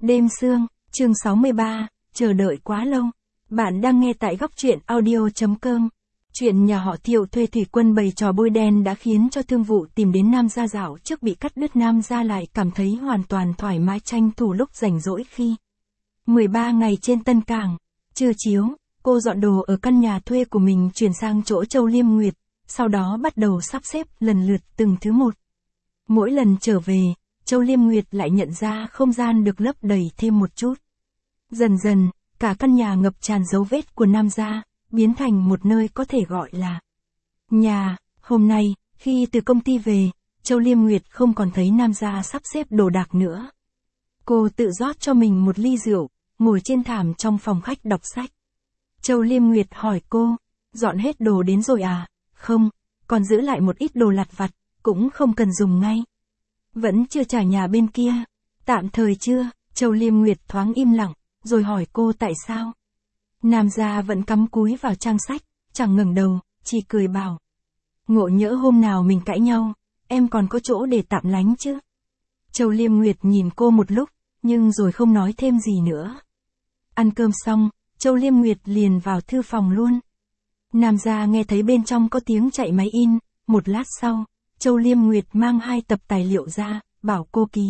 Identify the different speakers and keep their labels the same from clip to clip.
Speaker 1: Đêm sương, chương 63, chờ đợi quá lâu. Bạn đang nghe tại góc truyện audio.com. Chuyện nhà họ Thiệu thuê thủy quân bày trò bôi đen đã khiến cho thương vụ tìm đến Nam Gia dạo trước bị cắt đứt. Nam Gia lại cảm thấy hoàn toàn thoải mái tranh thủ lúc rảnh rỗi khi 13 ngày trên Tân Cảng. Trưa chiếu, cô dọn đồ ở căn nhà thuê của mình chuyển sang chỗ Châu Liêm Nguyệt, sau đó bắt đầu sắp xếp lần lượt từng thứ một. Mỗi lần trở về, Châu Liêm Nguyệt lại nhận ra không gian được lấp đầy thêm một chút. Dần dần, cả căn nhà ngập tràn dấu vết của Nam Gia, biến thành một nơi có thể gọi là nhà. Hôm nay, khi từ công ty về, Châu Liêm Nguyệt không còn thấy Nam Gia sắp xếp đồ đạc nữa. Cô tự rót cho mình một ly rượu, ngồi trên thảm trong phòng khách đọc sách. Châu Liêm Nguyệt hỏi cô, dọn hết đồ đến rồi à? Không, còn giữ lại một ít đồ lặt vặt, cũng không cần dùng ngay. Vẫn chưa trả nhà bên kia. Tạm thời chưa. Châu Liêm Nguyệt thoáng im lặng, rồi hỏi cô tại sao. Nam Gia vẫn cắm cúi vào trang sách, chẳng ngẩng đầu, chỉ cười bảo. Ngộ nhỡ hôm nào mình cãi nhau, em còn có chỗ để tạm lánh chứ. Châu Liêm Nguyệt nhìn cô một lúc, nhưng rồi không nói thêm gì nữa. Ăn cơm xong, Châu Liêm Nguyệt liền vào thư phòng luôn. Nam Gia nghe thấy bên trong có tiếng chạy máy in, một lát sau, Châu Liêm Nguyệt mang 2 tập tài liệu ra, bảo cô ký.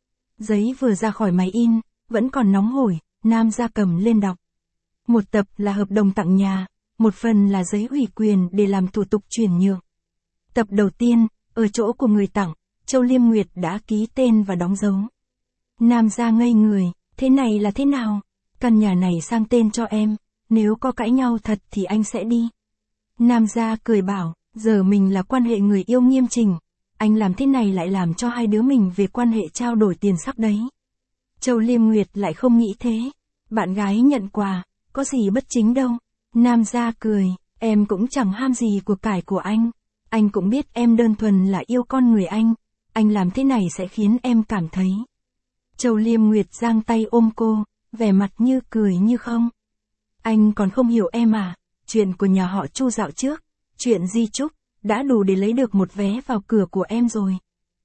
Speaker 1: Giấy vừa ra khỏi máy in, vẫn còn nóng hổi, Nam Gia cầm lên đọc. Một tập là hợp đồng tặng nhà, một phần là giấy ủy quyền để làm thủ tục chuyển nhượng. Tập đầu tiên, ở chỗ của người tặng, Châu Liêm Nguyệt đã ký tên và đóng dấu. Nam Gia ngây người, thế này là thế nào? Căn nhà này sang tên cho em, nếu có cãi nhau thật thì anh sẽ đi. Nam Gia cười bảo, giờ mình là quan hệ người yêu nghiêm chỉnh, anh làm thế này lại làm cho hai đứa mình về quan hệ trao đổi tiền sắc đấy. Châu Liêm Nguyệt lại không nghĩ thế, bạn gái nhận quà, có gì bất chính đâu. Nam Gia cười, em cũng chẳng ham gì của cải của anh cũng biết em đơn thuần là yêu con người anh làm thế này sẽ khiến em cảm thấy. Châu Liêm Nguyệt giang tay ôm cô, vẻ mặt như cười như không. Anh còn không hiểu em à, chuyện của nhà họ Chu dạo trước, chuyện di chúc, đã đủ để lấy được một vé vào cửa của em rồi.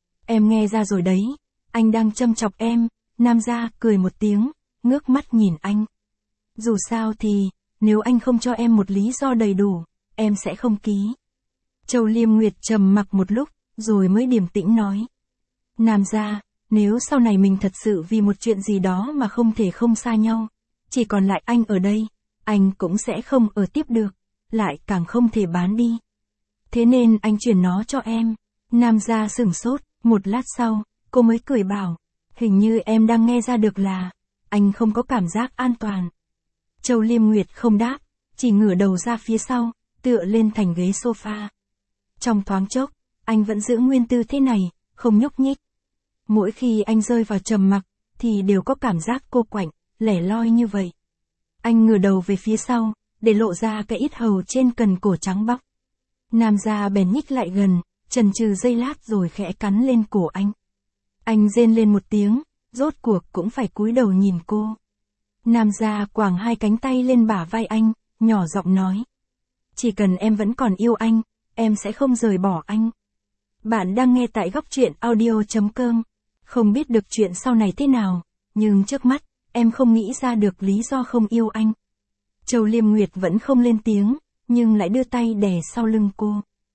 Speaker 1: Em nghe ra rồi đấy, anh đang châm chọc em. Nam Gia cười một tiếng, ngước mắt nhìn anh. Dù sao thì, nếu anh không cho em một lý do đầy đủ, em sẽ không ký. Châu Liêm Nguyệt trầm mặc một lúc, rồi mới điềm tĩnh nói. Nam Gia, nếu sau này mình thật sự vì một chuyện gì đó mà không thể không xa nhau, chỉ còn lại anh ở đây, anh cũng sẽ không ở tiếp được, lại càng không thể bán đi. Thế nên anh chuyển nó cho em. Nam Gia sửng sốt, một lát sau, cô mới cười bảo, hình như em đang nghe ra được là, anh không có cảm giác an toàn. Châu Liêm Nguyệt không đáp, chỉ ngửa đầu ra phía sau, tựa lên thành ghế sofa. Trong thoáng chốc, anh vẫn giữ nguyên tư thế này, không nhúc nhích. Mỗi khi anh rơi vào trầm mặc, thì đều có cảm giác cô quạnh, lẻ loi như vậy. Anh ngửa đầu về phía sau, để lộ ra cái ít hầu trên cần cổ trắng bóc. Nam Gia bèn nhích lại gần, chần chừ giây lát rồi khẽ cắn lên cổ anh. Anh rên lên một tiếng, rốt cuộc cũng phải cúi đầu nhìn cô. Nam Gia quàng 2 cánh tay lên bả vai anh, nhỏ giọng nói. Chỉ cần em vẫn còn yêu anh, em sẽ không rời bỏ anh. Bạn đang nghe tại góc truyện audio.com. Không biết được chuyện sau này thế nào, nhưng trước mắt, em không nghĩ ra được lý do không yêu anh. Châu Liêm Nguyệt vẫn không lên tiếng, nhưng lại đưa tay đè sau lưng cô.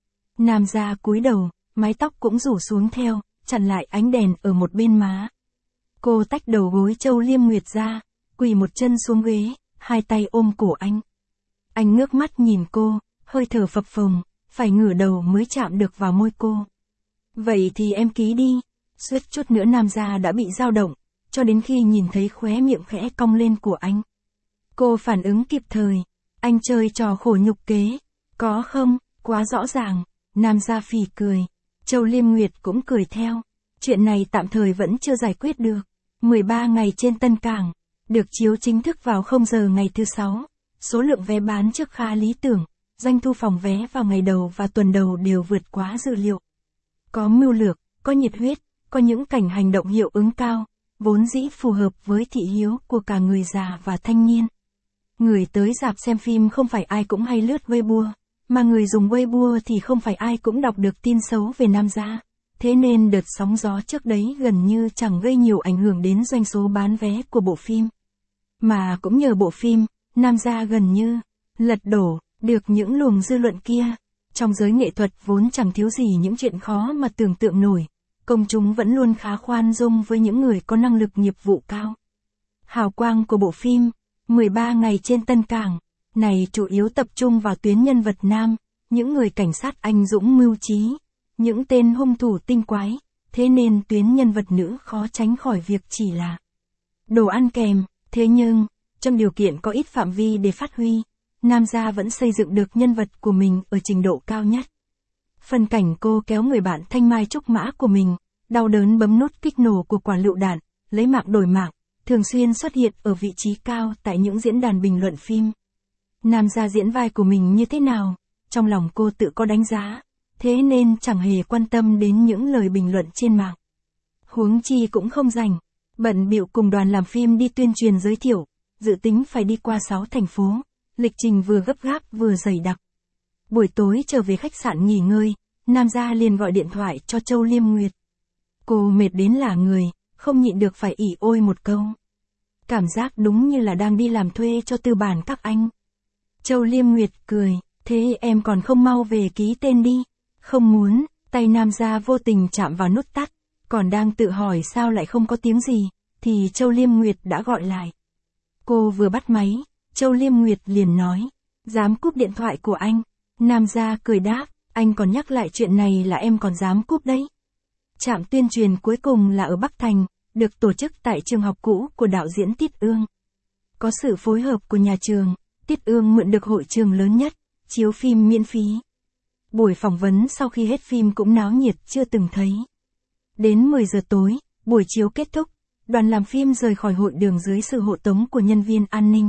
Speaker 1: Nam Gia cúi đầu, mái tóc cũng rủ xuống theo, chặn lại ánh đèn ở một bên má. Cô tách đầu gối Châu Liêm Nguyệt ra, quỳ một chân xuống ghế, 2 tay ôm cổ anh. Anh ngước mắt nhìn cô, hơi thở phập phồng, phải ngửa đầu mới chạm được vào môi cô. Vậy thì em ký đi. Suýt chút nữa Nam Gia đã bị dao động, cho đến khi nhìn thấy khóe miệng khẽ cong lên của anh. Cô phản ứng kịp thời, anh chơi trò khổ nhục kế, có không, quá rõ ràng. Nam Gia phì cười, Châu Liêm Nguyệt cũng cười theo. Chuyện này tạm thời vẫn chưa giải quyết được. 13 ngày trên Tân Cảng, được chiếu chính thức vào 0 giờ ngày thứ 6. Số lượng vé bán trước khá lý tưởng, doanh thu phòng vé vào ngày đầu và tuần đầu đều vượt quá dự liệu. Có mưu lược, có nhiệt huyết, có những cảnh hành động hiệu ứng cao, vốn dĩ phù hợp với thị hiếu của cả người già và thanh niên. Người tới rạp xem phim không phải ai cũng hay lướt Weibo, mà người dùng Weibo thì không phải ai cũng đọc được tin xấu về Nam Gia. thế nên đợt sóng gió trước đấy gần như chẳng gây nhiều ảnh hưởng đến doanh số bán vé của bộ phim. Mà cũng nhờ bộ phim, Nam Gia gần như lật đổ được những luồng dư luận kia. Trong giới nghệ thuật vốn chẳng thiếu gì những chuyện khó mà tưởng tượng nổi, công chúng vẫn luôn khá khoan dung với những người có năng lực nghiệp vụ cao. Hào quang của bộ phim 13 ngày trên Tân Cảng này chủ yếu tập trung vào tuyến nhân vật nam, những người cảnh sát anh dũng mưu trí, những tên hung thủ tinh quái, thế nên tuyến nhân vật nữ khó tránh khỏi việc chỉ là đồ ăn kèm. Thế nhưng, trong điều kiện có ít phạm vi để phát huy, Nam Gia vẫn xây dựng được nhân vật của mình ở trình độ cao nhất. Phân cảnh cô kéo người bạn thanh mai trúc mã của mình, đau đớn bấm nút kích nổ của quả lựu đạn, lấy mạng đổi mạng, thường xuyên xuất hiện ở vị trí cao tại những diễn đàn bình luận phim. Nam Gia diễn vai của mình như thế nào, trong lòng cô tự có đánh giá, thế nên chẳng hề quan tâm đến những lời bình luận trên mạng. Huống chi cũng không rảnh, bận bịu cùng đoàn làm phim đi tuyên truyền giới thiệu, dự tính phải đi qua 6 thành phố, lịch trình vừa gấp gáp vừa dày đặc. Buổi tối trở về khách sạn nghỉ ngơi, Nam Gia liền gọi điện thoại cho Châu Liêm Nguyệt. Cô mệt đến lả người, không nhịn được phải ỉ ôi một câu. Cảm giác đúng như là đang đi làm thuê cho tư bản các anh. Châu Liêm Nguyệt cười, thế em còn không mau về ký tên đi. Không muốn, tay Nam Gia vô tình chạm vào nút tắt, còn đang tự hỏi sao lại không có tiếng gì, thì Châu Liêm Nguyệt đã gọi lại. Cô vừa bắt máy, Châu Liêm Nguyệt liền nói, dám cúp điện thoại của anh. Nam Gia cười đáp, anh còn nhắc lại chuyện này là em còn dám cúp đấy. Trạm tuyên truyền cuối cùng là ở Bắc Thành, được tổ chức tại trường học cũ của đạo diễn Tiết Ương. Có sự phối hợp của nhà trường, Tiết Ương mượn được hội trường lớn nhất, chiếu phim miễn phí. Buổi phỏng vấn sau khi hết phim cũng náo nhiệt chưa từng thấy. Đến 10 giờ tối, buổi chiếu kết thúc, đoàn làm phim rời khỏi hội đường dưới sự hộ tống của nhân viên an ninh.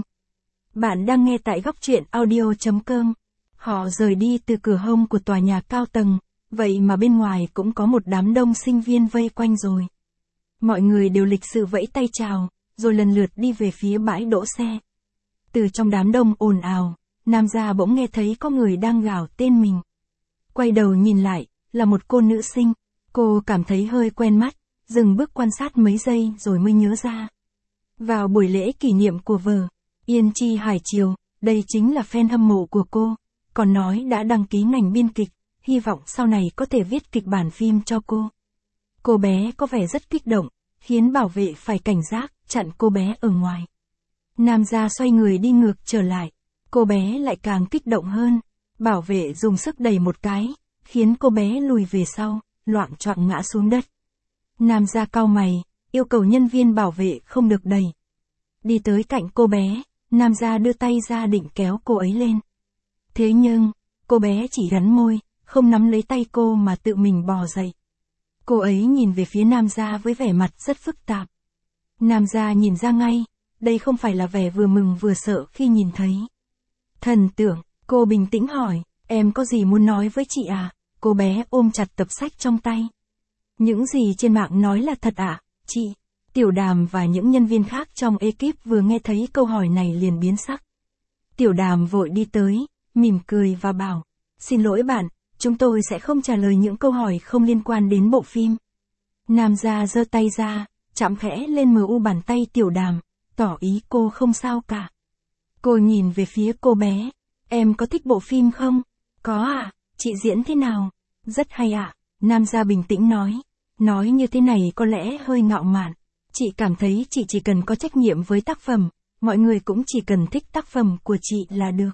Speaker 1: Bạn đang nghe tại góc truyện audio.com. Họ rời đi từ cửa hông của tòa nhà cao tầng, vậy mà bên ngoài cũng có một đám đông sinh viên vây quanh rồi. Mọi người đều lịch sự vẫy tay chào, rồi lần lượt đi về phía bãi đỗ xe. Từ trong đám đông ồn ào, Nam Gia bỗng nghe thấy có người đang gào tên mình. Quay đầu nhìn lại, là một cô nữ sinh. Cô cảm thấy hơi quen mắt, dừng bước quan sát mấy giây rồi mới nhớ ra. Vào buổi lễ kỷ niệm của vở Yên Chi Hải Triều, đây chính là fan hâm mộ của cô, còn nói đã đăng ký ngành biên kịch, hy vọng sau này có thể viết kịch bản phim cho cô. Cô bé có vẻ rất kích động, khiến bảo vệ phải cảnh giác, chặn cô bé ở ngoài. Nam Gia xoay người đi ngược trở lại, cô bé lại càng kích động hơn, bảo vệ dùng sức đẩy một cái, khiến cô bé lùi về sau, loạng choạng ngã xuống đất. Nam Gia cau mày, yêu cầu nhân viên bảo vệ không được đẩy. Đi tới cạnh cô bé, Nam Gia đưa tay ra định kéo cô ấy lên. Thế nhưng, cô bé chỉ gắn môi, không nắm lấy tay cô mà tự mình bò dậy. Cô ấy nhìn về phía Nam Gia với vẻ mặt rất phức tạp. Nam Gia nhìn ra ngay, đây không phải là vẻ vừa mừng vừa sợ khi nhìn thấy. Thần tượng, cô bình tĩnh hỏi, em có gì muốn nói với chị à? Cô bé ôm chặt tập sách trong tay. Những gì trên mạng nói là thật ạ, chị? Tiểu Đàm và những nhân viên khác trong ekip vừa nghe thấy câu hỏi này liền biến sắc. Tiểu Đàm vội đi tới, mỉm cười và bảo, xin lỗi bạn, chúng tôi sẽ không trả lời những câu hỏi không liên quan đến bộ phim. Nam Gia giơ tay ra, chạm khẽ lên mu bàn tay Tiểu Đàm, tỏ ý cô không sao cả. Cô nhìn về phía cô bé, em có thích bộ phim không? Có ạ, chị diễn thế nào? Rất hay ạ, Nam Gia bình tĩnh nói như thế này có lẽ hơi ngạo mạn. Chị cảm thấy chị chỉ cần có trách nhiệm với tác phẩm, mọi người cũng chỉ cần thích tác phẩm của chị là được.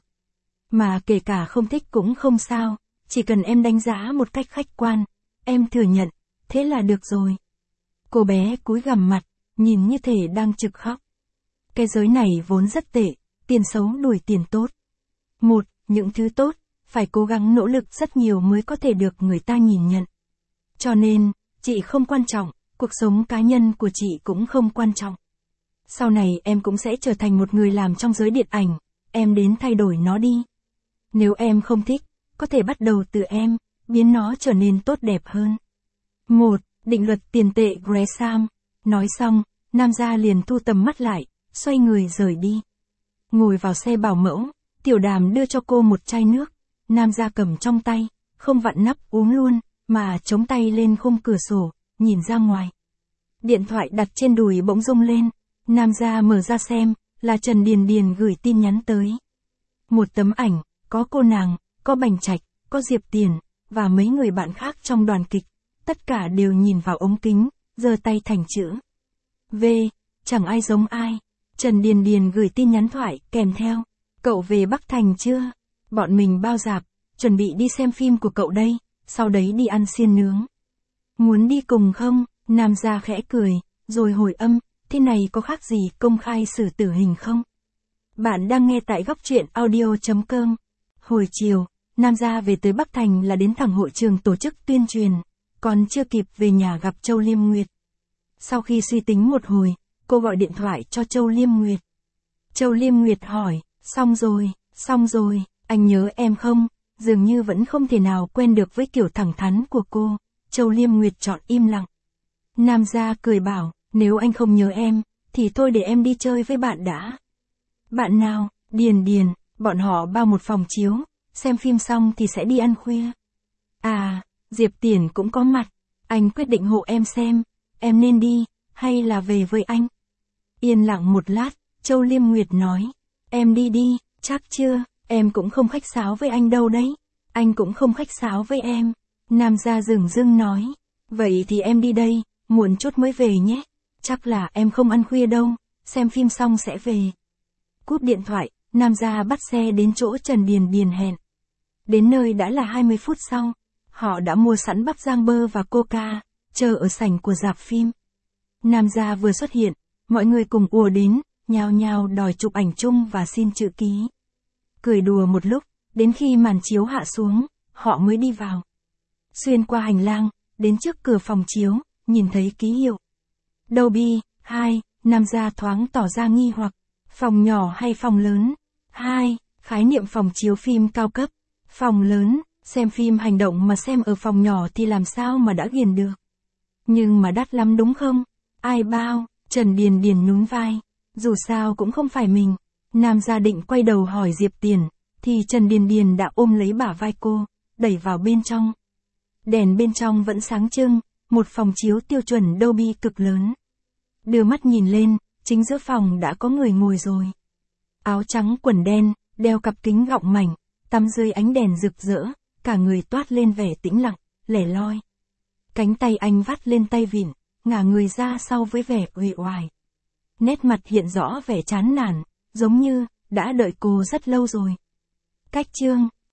Speaker 1: Mà kể cả không thích cũng không sao, chỉ cần em đánh giá một cách khách quan, em thừa nhận, thế là được rồi. Cô bé cúi gằm mặt, nhìn như thể đang trực khóc. Cái giới này vốn rất tệ, tiền xấu đuổi tiền tốt. Những thứ tốt, phải cố gắng nỗ lực rất nhiều mới có thể được người ta nhìn nhận. Cho nên, chị không quan trọng, cuộc sống cá nhân của chị cũng không quan trọng. Sau này em cũng sẽ trở thành một người làm trong giới điện ảnh, em đến thay đổi nó đi. Nếu em không thích, có thể bắt đầu từ em, biến nó trở nên tốt đẹp hơn. Định luật tiền tệ Gresham. Nói xong, Nam Gia liền thu tầm mắt lại, xoay người rời đi. Ngồi vào xe bảo mẫu, Tiểu Đàm đưa cho cô một chai nước, Nam Gia cầm trong tay, không vặn nắp uống luôn, mà chống tay lên khung cửa sổ, nhìn ra ngoài. Điện thoại đặt trên đùi bỗng rung lên, Nam gia mở ra xem, là Trần Điền Điền gửi tin nhắn tới. Một tấm ảnh, có cô nàng, có Bành Trạch, có Diệp Tiền, và mấy người bạn khác trong đoàn kịch, tất cả đều nhìn vào ống kính, giơ tay thành chữ V, chẳng ai giống ai. Trần Điền Điền gửi tin nhắn thoại kèm theo, cậu về Bắc Thành chưa? Bọn mình bao rạp, chuẩn bị đi xem phim của cậu đây, sau đấy đi ăn xiên nướng. Muốn đi cùng không? Nam gia khẽ cười, rồi hồi âm, thế này có khác gì công khai xử tử hình không? Bạn đang nghe tại góc truyện audio.com. Hồi chiều, Nam gia về tới Bắc Thành là đến thẳng hội trường tổ chức tuyên truyền, còn chưa kịp về nhà gặp Châu Liêm Nguyệt. Sau khi suy tính một hồi, cô gọi điện thoại cho Châu Liêm Nguyệt. Châu Liêm Nguyệt hỏi, xong rồi, anh nhớ em không? Dường như vẫn không thể nào quen được với kiểu thẳng thắn của cô. Châu Liêm Nguyệt chọn im lặng. Nam gia cười bảo, nếu anh không nhớ em, thì thôi để em đi chơi với bạn đã. Bạn nào? Điền Điền, bọn họ bao một phòng chiếu, xem phim xong thì sẽ đi ăn khuya. À, Diệp Tiền cũng có mặt, anh quyết định hộ em xem, em nên đi, hay là về với anh? Yên lặng một lát, Châu Liêm Nguyệt nói, em đi, chắc chưa, em cũng không khách sáo với anh đâu đấy, anh cũng không khách sáo với em. Nam gia dửng dưng nói, vậy thì em đi đây, muộn chút mới về nhé, chắc là em không ăn khuya đâu, xem phim xong sẽ về. Cúp điện thoại, Nam gia bắt xe đến chỗ Trần Điền Điền hẹn. Đến nơi đã là 20 phút sau, họ đã mua sẵn bắp rang bơ và coca, chờ ở sảnh của rạp phim. Nam gia vừa xuất hiện, mọi người cùng ùa đến, nhao nhao đòi chụp ảnh chung và xin chữ ký. Cười đùa một lúc, đến khi màn chiếu hạ xuống, họ mới đi vào. Xuyên qua hành lang, đến trước cửa phòng chiếu, nhìn thấy ký hiệu Dolby 2, Nam gia thoáng tỏ ra nghi hoặc, phòng nhỏ hay phòng lớn? 2, khái niệm phòng chiếu phim cao cấp, phòng lớn, xem phim hành động mà xem ở phòng nhỏ thì làm sao mà đã ghiền được. Nhưng mà đắt lắm đúng không? Ai bao? Trần Điền Điền nhún vai, dù sao cũng không phải mình. Nam gia định quay đầu hỏi Diệp Tiền, thì Trần Điền Điền đã ôm lấy bả vai cô, đẩy vào bên trong. Đèn bên trong vẫn sáng trưng, một phòng chiếu tiêu chuẩn Dolby cực lớn. Đưa mắt nhìn lên, chính giữa phòng đã có người ngồi rồi. Áo trắng quần đen, đeo cặp kính gọng mảnh, tắm dưới ánh đèn rực rỡ, cả người toát lên vẻ tĩnh lặng, lẻ loi. Cánh tay anh vắt lên tay vịn, ngả người ra sau với vẻ uể oải. Nét mặt hiện rõ vẻ chán nản, giống như đã đợi cô rất lâu rồi. Cách chương